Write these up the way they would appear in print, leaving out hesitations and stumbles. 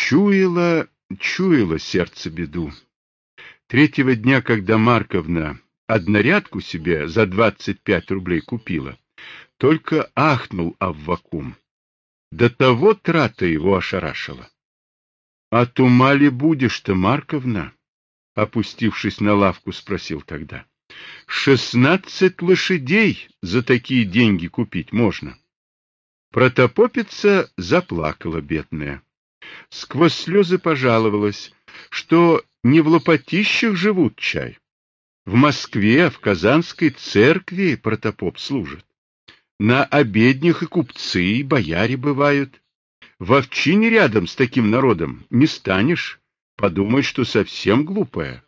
Чуяло сердце беду. Третьего дня, когда Марковна однорядку себе за 25 рублей купила, только ахнул Аввакум. До того трата его ошарашила. — От ума ли будешь-то, Марковна? — опустившись на лавку, спросил тогда. — 16 лошадей за такие деньги купить можно. Протопопица заплакала, бедная. Сквозь слезы пожаловалась, что не в лопатищах живут чай. В Москве, в Казанской церкви протопоп служит. На обеднях и купцы, и бояре бывают. В овчине рядом с таким народом не станешь. Подумай, что совсем глупая.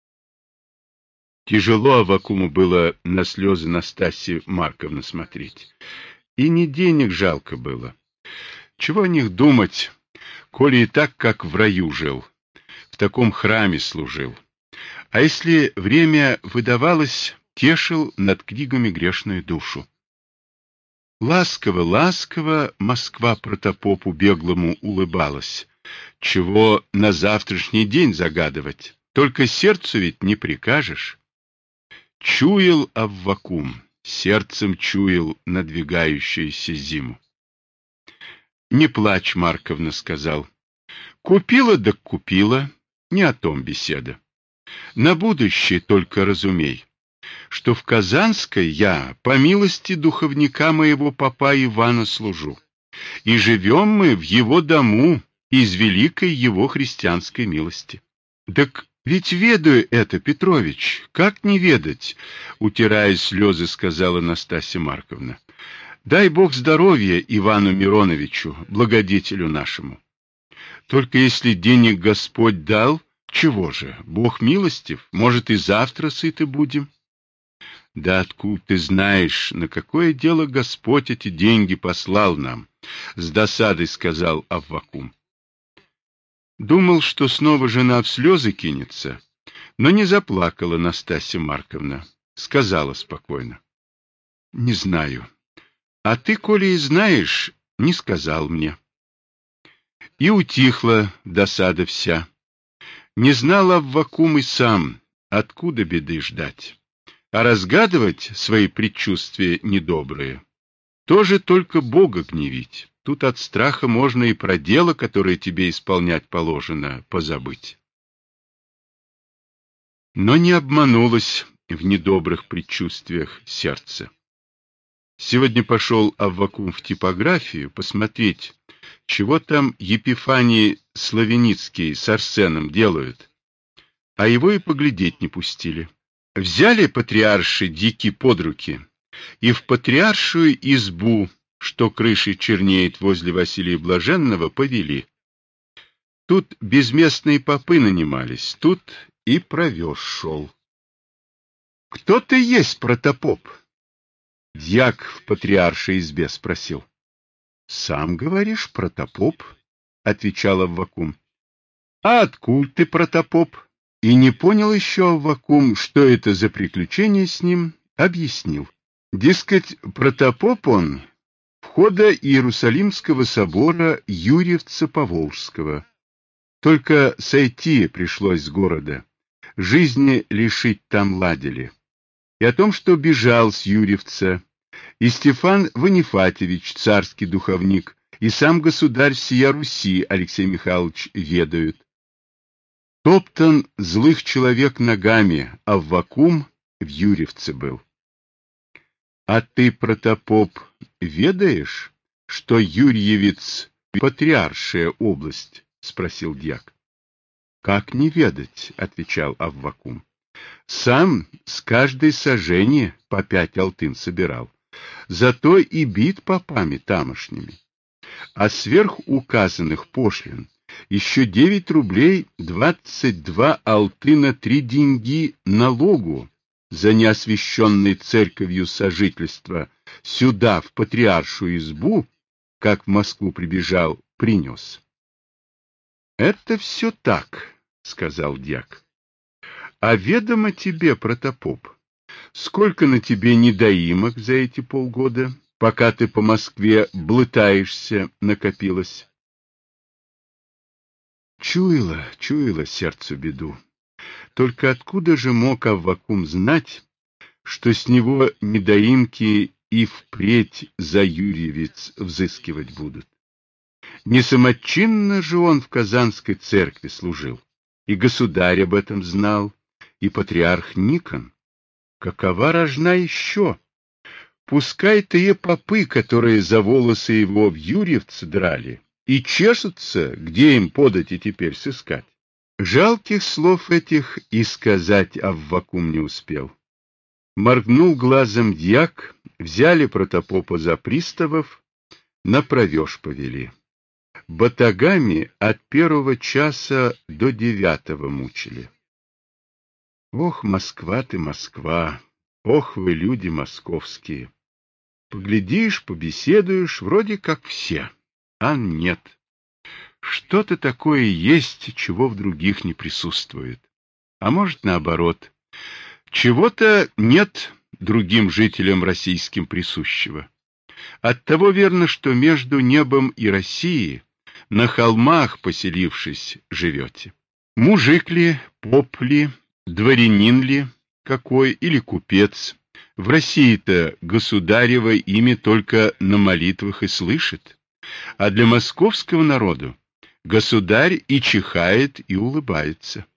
Тяжело Аввакуму было на слезы Настасьи Марковны смотреть. И не денег жалко было. Чего о них думать, коли и так, как в раю жил, в таком храме служил. А если время выдавалось, тешил над книгами грешную душу. Ласково, ласково Москва протопопу беглому улыбалась. Чего на завтрашний день загадывать? Только сердцу ведь не прикажешь. Чуял Аввакум, сердцем чуял надвигающуюся зиму. — Не плачь, Марковна, — сказал. — Купила да купила, не о том беседа. На будущее только разумей, что в Казанской я, по милости духовника моего попа Ивана, служу, и живем мы в его дому из великой его христианской милости. — Так ведь ведаю это, Петрович, как не ведать, — утирая слезы, сказала Настасья Марковна. — Дай Бог здоровья Ивану Мироновичу, благодетелю нашему. Только если денег Господь дал, чего же, Бог милостив, может, и завтра сыты будем. — Да откуда ты знаешь, на какое дело Господь эти деньги послал нам? — с досадой сказал Аввакум. Думал, что снова жена в слезы кинется, но не заплакала Настасья Марковна. Сказала спокойно. — Не знаю. А ты, коли и знаешь, не сказал мне. И утихла досада вся. Не знал Аввакум и сам, откуда беды ждать. А разгадывать свои предчувствия недобрые тоже только Бога гневить. Тут от страха можно и про дело, которое тебе исполнять положено, позабыть. Но не обманулось в недобрых предчувствиях сердце. Сегодня пошел Аввакум в типографию посмотреть, чего там Епифаний Славеницкий с Арсеном делают, а его и поглядеть не пустили. Взяли патриарши дики под руки и в патриаршую избу, что крышей чернеет возле Василия Блаженного, повели. Тут безместные попы нанимались, тут и провеж шел. — Кто ты есть, протопоп? — дьяк в патриаршей избе спросил. — Сам говоришь, протопоп, — отвечал Аввакум. — А откуда ты, протопоп? И не понял еще Аввакум, что это за приключение с ним, объяснил. Дескать, протопоп он входа Иерусалимского собора Юрьевца Поволжского. Только сойти пришлось с города, жизни лишить там ладили. И о том, что бежал с Юрьевца, и Стефан Ванифатьевич, царский духовник, и сам государь сия Руси Алексей Михайлович ведают. Топтан злых человек ногами, Аввакум в Юрьевце был. — А ты, протопоп, ведаешь, что Юрьевец — патриаршая область? — спросил дьяк. — Как не ведать, — отвечал Аввакум. — Сам с каждой сажени по 5 алтын собирал, зато и бит попами тамошними. А сверх указанных пошлин еще 9 рублей 22 алтына 3 деньги налогу за неосвященной церковью сожительство сюда, в патриаршую избу, как в Москву прибежал, принес. — Это все так, — сказал дьяк. — А ведомо тебе, протопоп, сколько на тебе недоимок за эти полгода, пока ты по Москве блытаешься, накопилось? чуяло сердцу беду. Только откуда же мог Аввакум знать, что с него недоимки и впредь за юрьевец взыскивать будут? Не самочинно же он в Казанской церкви служил, и государь об этом знал, и патриарх Никон. Какова рожна еще? Пускай-то и попы, которые за волосы его в юрьевце драли, и чешутся, где им подать и теперь сыскать. Жалких слов этих и сказать Аввакум не успел. Моргнул глазом дьяк, взяли протопопа за приставов, на провеж повели. Батагами от 1 часа до 9 мучили. Ох, Москва ты, Москва! Ох, вы, люди московские! Поглядишь, побеседуешь, вроде как все, а нет. Что-то такое есть, чего в других не присутствует. А может, наоборот, чего-то нет другим жителям российским присущего. Оттого верно, что между небом и Россией, на холмах поселившись, живете. Мужик ли, поп ли, дворянин ли, какой или купец, в России-то государево имя только на молитвах и слышит, а для московского народу государь и чихает, и улыбается.